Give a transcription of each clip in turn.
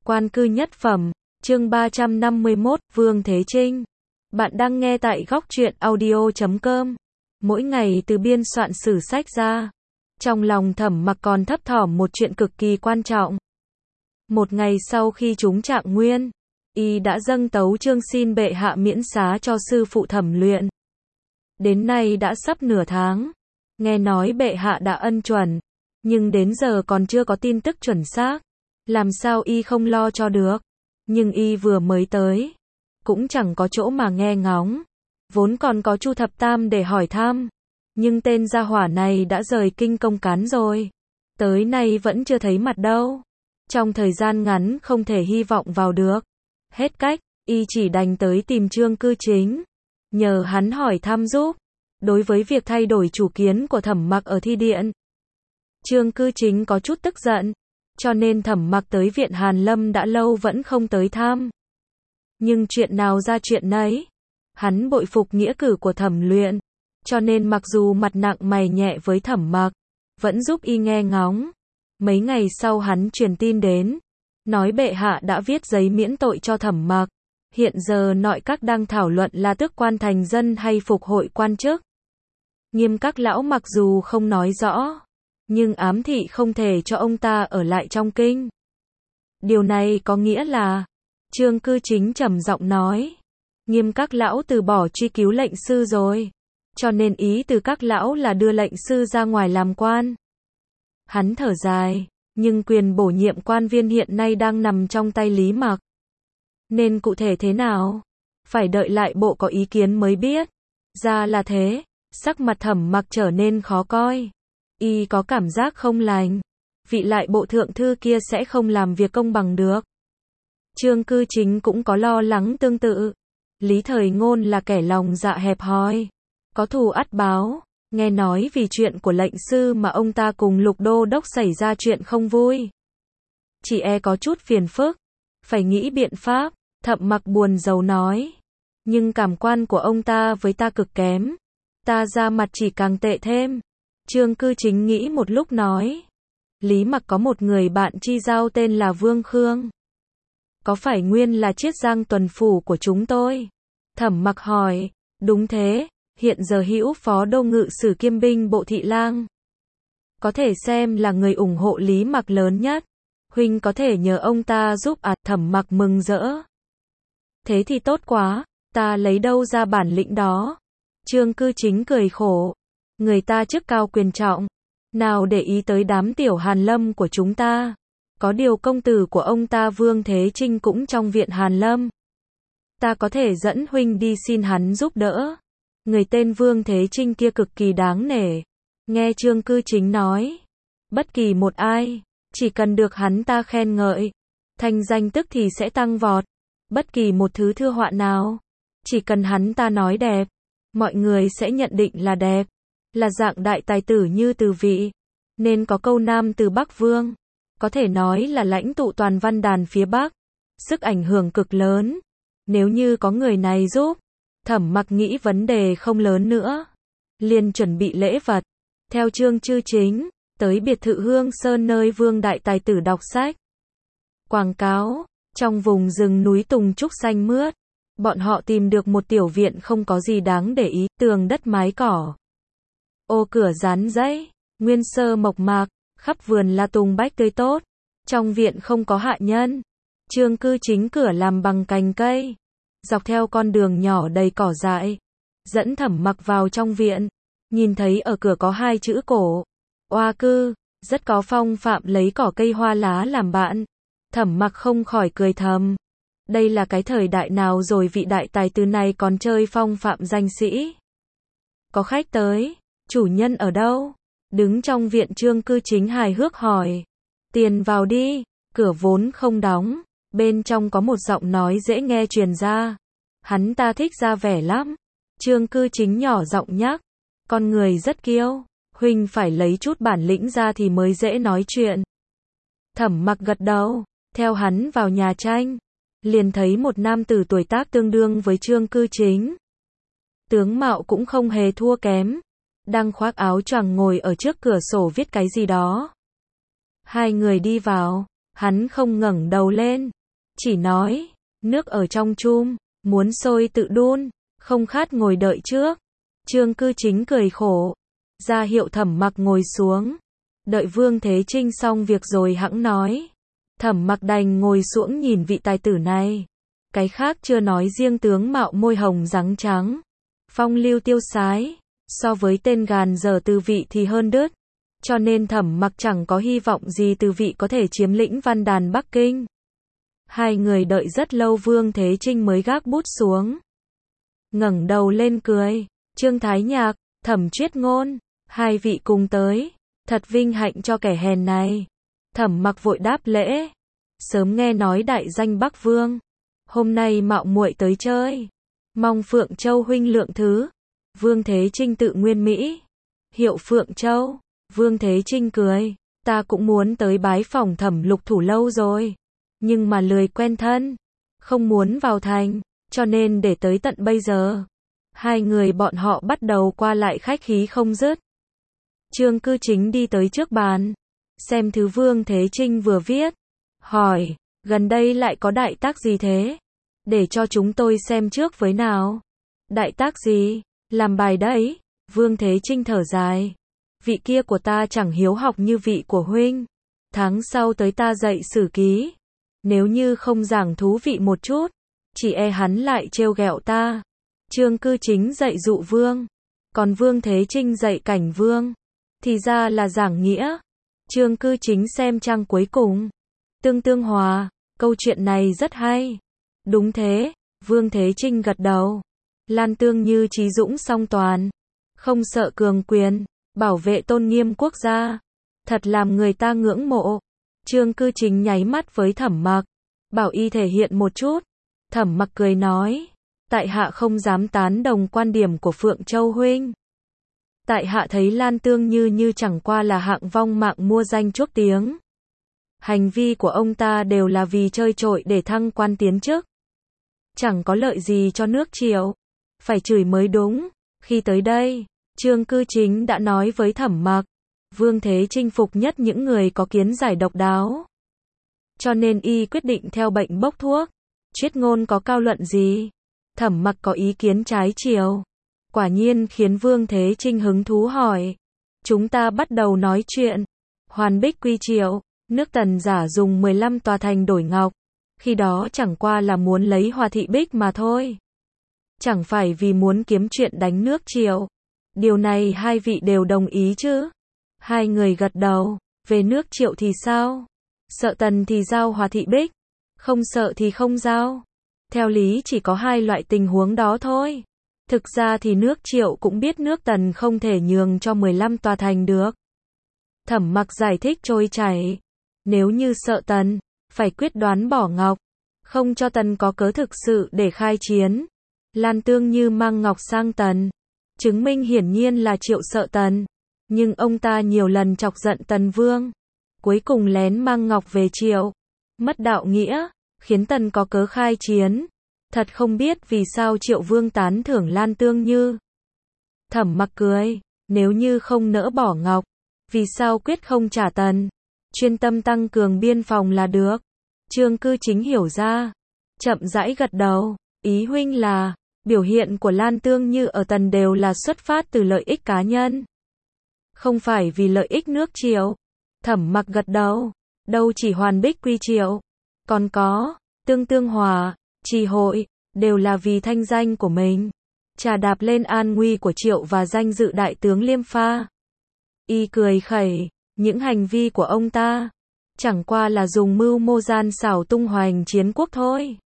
Quan cư nhất phẩm, chương 351, Vương Thế Trinh. Bạn đang nghe tại góc truyện audio.com. Mỗi ngày từ biên soạn sử sách ra, trong lòng Thẩm Mặc còn thấp thỏm một chuyện cực kỳ quan trọng. Một ngày sau khi trúng trạng nguyên, y đã dâng tấu chương xin bệ hạ miễn xá cho sư phụ Thẩm Luyện. Đến nay đã sắp nửa tháng, nghe nói bệ hạ đã ân chuẩn, nhưng đến giờ còn chưa có tin tức chuẩn xác. Làm sao y không lo cho được? Nhưng y vừa mới tới, cũng chẳng có chỗ mà nghe ngóng. Vốn còn có Chu Thập Tam để hỏi thăm, nhưng tên gia hỏa này đã rời kinh công cán rồi. Tới nay vẫn chưa thấy mặt đâu. Trong thời gian ngắn không thể hy vọng vào được. Hết cách, y chỉ đành tới tìm Trương Cư Chính, nhờ hắn hỏi thăm giúp, đối với việc thay đổi chủ kiến của Thẩm Mặc ở thi điện. Trương Cư Chính có chút tức giận, cho nên Thẩm Mặc tới viện Hàn Lâm đã lâu vẫn không tới thăm. Nhưng chuyện nào ra chuyện nấy, hắn bội phục nghĩa cử của Thẩm Luyện, cho nên mặc dù mặt nặng mày nhẹ với Thẩm Mặc, vẫn giúp y nghe ngóng. Mấy ngày sau hắn truyền tin đến, nói bệ hạ đã viết giấy miễn tội cho Thẩm Mặc. Hiện giờ nội các đang thảo luận là tước quan thành dân hay phục hội quan chức. Nghiêm các lão mặc dù không nói rõ, nhưng ám thị không thể cho ông ta ở lại trong kinh. Điều này có nghĩa là, Trương Cư Chính trầm giọng nói, Nghiêm các lão từ bỏ truy cứu lệnh sư rồi, cho nên ý từ các lão là đưa lệnh sư ra ngoài làm quan. Hắn thở dài, nhưng quyền bổ nhiệm quan viên hiện nay đang nằm trong tay Lý Mặc. Nên cụ thể thế nào? Phải đợi lại bộ có ý kiến mới biết. Ra là thế, sắc mặt Thẩm Mặc trở nên khó coi. Y có cảm giác không lành. Vị lại bộ thượng thư kia sẽ không làm việc công bằng được. Trương Cư Chính cũng có lo lắng tương tự. Lý Thời Ngôn là kẻ lòng dạ hẹp hòi, có thù ắt báo. Nghe nói vì chuyện của lệnh sư mà ông ta cùng Lục Đô Đốc xảy ra chuyện không vui. Chỉ e có chút phiền phức, phải nghĩ biện pháp. Thẩm Mặc buồn rầu nói. Nhưng cảm quan của ông ta với ta cực kém. Ta ra mặt chỉ càng tệ thêm. Trương Cư Chính nghĩ một lúc nói. Lý Mặc có một người bạn chi giao tên là Vương Khương. Có phải nguyên là Chiết Giang tuần phủ của chúng tôi? Thẩm Mặc hỏi. Đúng thế, hiện giờ hữu phó đô ngự sử kiêm binh bộ thị lang. Có thể xem là người ủng hộ Lý Mặc lớn nhất. Huynh có thể nhờ ông ta giúp à? Thẩm Mặc mừng rỡ. Thế thì tốt quá, ta lấy đâu ra bản lĩnh đó? Trương Cư Chính cười khổ. Người ta chức cao quyền trọng, nào để ý tới đám tiểu Hàn Lâm của chúng ta. Có điều công tử của ông ta Vương Thế Trinh cũng trong viện Hàn Lâm. Ta có thể dẫn huynh đi xin hắn giúp đỡ. Người tên Vương Thế Trinh kia cực kỳ đáng nể. Nghe Trương Cư Chính nói, bất kỳ một ai, chỉ cần được hắn ta khen ngợi, thành danh tức thì sẽ tăng vọt. Bất kỳ một thứ thưa họa nào, chỉ cần hắn ta nói đẹp, mọi người sẽ nhận định là đẹp, là dạng đại tài tử như Từ Vị. Nên có câu Nam Từ Bắc Vương, có thể nói là lãnh tụ toàn văn đàn phía Bắc, sức ảnh hưởng cực lớn. Nếu như có người này giúp, Thẩm Mặc nghĩ vấn đề không lớn nữa, liền chuẩn bị lễ vật, theo Trương Cư Chính, tới biệt thự Hương Sơn nơi Vương đại tài tử đọc sách. Quảng cáo, trong vùng rừng núi tùng trúc xanh mướt, bọn họ tìm được một tiểu viện không có gì đáng để ý, tường đất mái cỏ, ô cửa dán giấy, nguyên sơ mộc mạc, khắp vườn là tùng bách tươi tốt. Trong viện không có hạ nhân. Trương Cư Chính cửa làm bằng cành cây, dọc theo con đường nhỏ đầy cỏ dại, dẫn Thẩm Mặc vào trong viện. Nhìn thấy ở cửa có hai chữ cổ, Oa cư, rất có phong phạm lấy cỏ cây hoa lá làm bạn. Thẩm Mặc không khỏi cười thầm. Đây là cái thời đại nào rồi vị đại tài tử này còn chơi phong phạm danh sĩ? Có khách tới, chủ nhân ở đâu? Đứng trong viện Trương Cư Chính hài hước hỏi. Tiền vào đi, cửa vốn không đóng, bên trong có một giọng nói dễ nghe truyền ra. Hắn ta thích ra vẻ lắm. Trương Cư Chính nhỏ giọng nhắc. Con người rất kiêu, huynh phải lấy chút bản lĩnh ra thì mới dễ nói chuyện. Thẩm Mặc gật đầu, theo hắn vào nhà tranh, liền thấy một nam tử tuổi tác tương đương với Trương Cư Chính. Tướng mạo cũng không hề thua kém, đang khoác áo choàng ngồi ở trước cửa sổ viết cái gì đó. Hai người đi vào, Hắn không ngẩng đầu lên, chỉ nói, nước ở trong chum, muốn sôi tự đun, không khát ngồi đợi trước. Trương Cư Chính cười khổ, ra hiệu Thẩm Mặc ngồi xuống, đợi Vương Thế Trinh xong việc rồi hẵng nói. Thẩm Mặc đành ngồi xuống nhìn vị tài tử này, cái khác chưa nói riêng tướng mạo môi hồng rắn trắng, phong lưu tiêu sái, so với tên gàn dở Từ Vị thì hơn đứt, cho nên Thẩm Mặc chẳng có hy vọng gì Từ Vị có thể chiếm lĩnh văn đàn Bắc Kinh. Hai người đợi rất lâu Vương Thế Trinh mới gác bút xuống, ngẩng đầu lên cười, Trương Thái Nhạc, Thẩm Triết Ngôn, hai vị cùng tới, thật vinh hạnh cho kẻ hèn này. Thẩm Mặc vội đáp lễ, sớm nghe nói đại danh Bắc Vương, hôm nay mạo muội tới chơi, mong Phượng Châu huynh lượng thứ. Vương Thế Trinh tự nguyên Mỹ, hiệu Phượng Châu. Vương Thế Trinh cười, ta cũng muốn tới bái phỏng Thẩm Lục Thủ lâu rồi, nhưng mà lười quen thân, không muốn vào thành, cho nên để tới tận bây giờ. Hai người bọn họ bắt đầu qua lại khách khí không dứt. Trương Cư Chính đi tới trước bàn, xem thứ Vương Thế Trinh vừa viết, hỏi, gần đây lại có đại tác gì thế? Để cho chúng tôi xem trước với nào. Đại tác gì? Làm bài đấy. Vương Thế Trinh thở dài, vị kia của ta chẳng hiếu học như vị của huynh. Tháng sau tới ta dạy sử ký, nếu như không giảng thú vị một chút, chỉ e hắn lại trêu ghẹo ta. Trương Cư Chính dạy dụ vương, còn Vương Thế Trinh dạy Cảnh Vương, thì ra là giảng nghĩa. Trương Cư Chính xem trang cuối cùng, tương hòa, câu chuyện này rất hay. Đúng thế, Vương Thế Trinh gật đầu. Lan Tương như trí dũng song toàn, không sợ cường quyền, bảo vệ tôn nghiêm quốc gia, thật làm người ta ngưỡng mộ. Trương Cư Chính nháy mắt với Thẩm Mặc, bảo y thể hiện một chút. Thẩm Mặc cười nói, tại hạ không dám tán đồng quan điểm của Phượng Châu huynh. Tại hạ thấy Lan Tương như chẳng qua là hạng vong mạng mua danh chuốc tiếng. Hành vi của ông ta đều là vì chơi trội để thăng quan tiến chức, chẳng có lợi gì cho nước Triệu, phải chửi mới đúng. Khi tới đây, Trương Cư Chính đã nói với Thẩm Mặc, Vương Thế Trinh phục nhất những người có kiến giải độc đáo, cho nên y quyết định theo bệnh bốc thuốc. Triết Ngôn có cao luận gì? Thẩm Mặc có ý kiến trái chiều, quả nhiên khiến Vương Thế Trinh hứng thú hỏi. Chúng ta bắt đầu nói chuyện. Hoàn Bích quy Triệu, nước Tần giả dùng 15 tòa thành đổi ngọc, khi đó chẳng qua là muốn lấy Hòa Thị Bích mà thôi, chẳng phải vì muốn kiếm chuyện đánh nước Triệu. Điều này hai vị đều đồng ý chứ? Hai người gật đầu. Về nước Triệu thì sao? Sợ Tần thì giao Hòa Thị Bích, không sợ thì không giao. Theo lý chỉ có hai loại tình huống đó thôi. Thực ra thì nước Triệu cũng biết nước Tần không thể nhường cho 15 tòa thành được. Thẩm Mặc giải thích trôi chảy. Nếu như sợ Tần, phải quyết đoán bỏ ngọc, không cho Tần có cớ thực sự để khai chiến. Lan Tương như mang ngọc sang Tần, chứng minh hiển nhiên là Triệu sợ Tần, nhưng ông ta nhiều lần chọc giận Tần Vương, cuối cùng lén mang ngọc về Triệu, mất đạo nghĩa, khiến Tần có cớ khai chiến. Thật không biết vì sao Triệu Vương tán thưởng Lan Tương Như. Thẩm Mặc cười, nếu như không nỡ bỏ ngọc, vì sao quyết không trả Tần, chuyên tâm tăng cường biên phòng là được. Trương Cư Chính hiểu ra, chậm rãi gật đầu, ý huynh là, biểu hiện của Lan Tương Như ở Tần đều là xuất phát từ lợi ích cá nhân, không phải vì lợi ích nước Triệu. Thẩm Mặc gật đầu, đâu chỉ Hoàn Bích quy Triệu, còn có tương hòa, trì hội, đều là vì thanh danh của mình, trà đạp lên an nguy của Triệu và danh dự đại tướng Liêm Pha. Y cười khẩy, những hành vi của ông ta chẳng qua là dùng mưu mô gian xảo tung hoành chiến quốc thôi,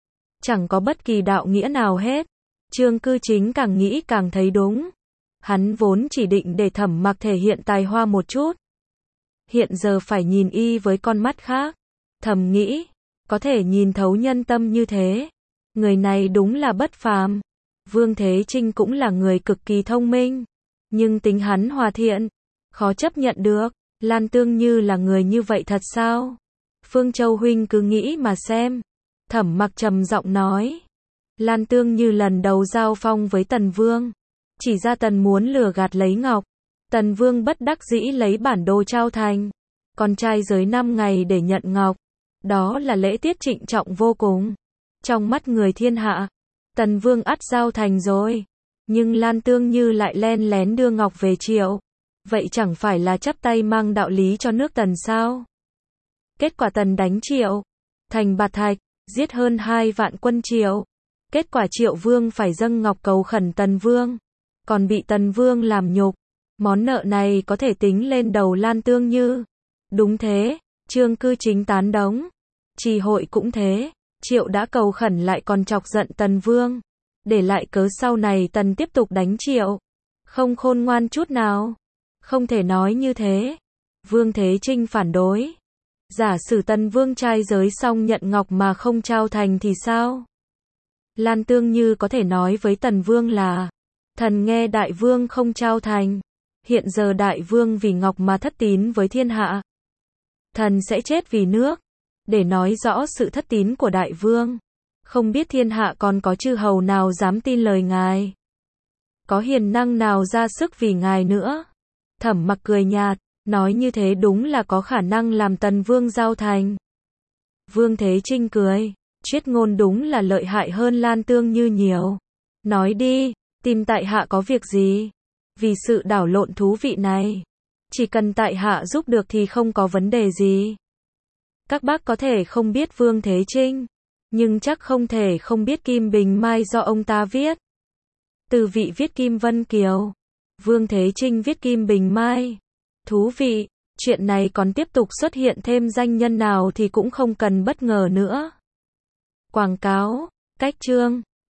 chẳng có bất kỳ đạo nghĩa nào hết. Trương Cư Chính càng nghĩ càng thấy đúng. Hắn vốn chỉ định để Thẩm Mặc thể hiện tài hoa một chút, hiện giờ phải nhìn y với con mắt khác. Thầm nghĩ, có thể nhìn thấu nhân tâm như thế, người này đúng là bất phàm. Vương Thế Trinh cũng là người cực kỳ thông minh, nhưng tính hắn hòa thiện, khó chấp nhận được. Lan Tương Như là người như vậy thật sao? Phương Châu huynh cứ nghĩ mà xem. Thẩm Mặc trầm giọng nói. Lan Tương Như lần đầu giao phong với Tần Vương, chỉ ra Tần muốn lừa gạt lấy ngọc, Tần Vương bất đắc dĩ lấy bản đồ trao thành. con trai giới 5 ngày để nhận ngọc. Đó là lễ tiết trịnh trọng vô cùng. Trong mắt người thiên hạ, Tần Vương ắt giao thành rồi. Nhưng Lan Tương Như lại len lén đưa ngọc về Triệu. Vậy chẳng phải là chắp tay mang đạo lý cho nước Tần sao? Kết quả Tần đánh Triệu, thành bạt thạch, giết hơn 2 vạn quân Triệu. Kết quả Triệu Vương phải dâng ngọc cầu khẩn Tần Vương, còn bị Tần Vương làm nhục. Món nợ này có thể tính lên đầu Lan Tương Như. Đúng thế, Trương Cư Chính tán đống. Trì hội cũng thế, Triệu đã cầu khẩn lại còn chọc giận Tần Vương. Để lại cớ sau này Tần tiếp tục đánh Triệu. Không khôn ngoan chút nào. Không thể nói như thế. Vương Thế Trinh phản đối. Giả sử Tần Vương trai giới xong nhận ngọc mà không trao thành thì sao? Lan Tương Như có thể nói với Tần Vương là: thần nghe đại vương không trao thành. Hiện giờ đại vương vì ngọc mà thất tín với thiên hạ. Thần sẽ chết vì nước. Để nói rõ sự thất tín của đại vương. Không biết thiên hạ còn có chư hầu nào dám tin lời ngài. Có hiền năng nào ra sức vì ngài nữa. Thẩm Mặc cười nhạt, nói như thế đúng là có khả năng làm Tần Vương giao thành. Vương Thế Trinh cười, triết ngôn đúng là lợi hại hơn Lan Tương Như nhiều. Nói đi, tìm tại hạ có việc gì? Vì sự đảo lộn thú vị này, chỉ cần tại hạ giúp được thì không có vấn đề gì. Các bác có thể không biết Vương Thế Trinh, nhưng chắc không thể không biết Kim Bình Mai do ông ta viết. Từ vị viết Kim Vân Kiều, Vương Thế Trinh viết Kim Bình Mai. Thú vị, chuyện này còn tiếp tục xuất hiện thêm danh nhân nào thì cũng không cần bất ngờ nữa. Quảng cáo, cách chương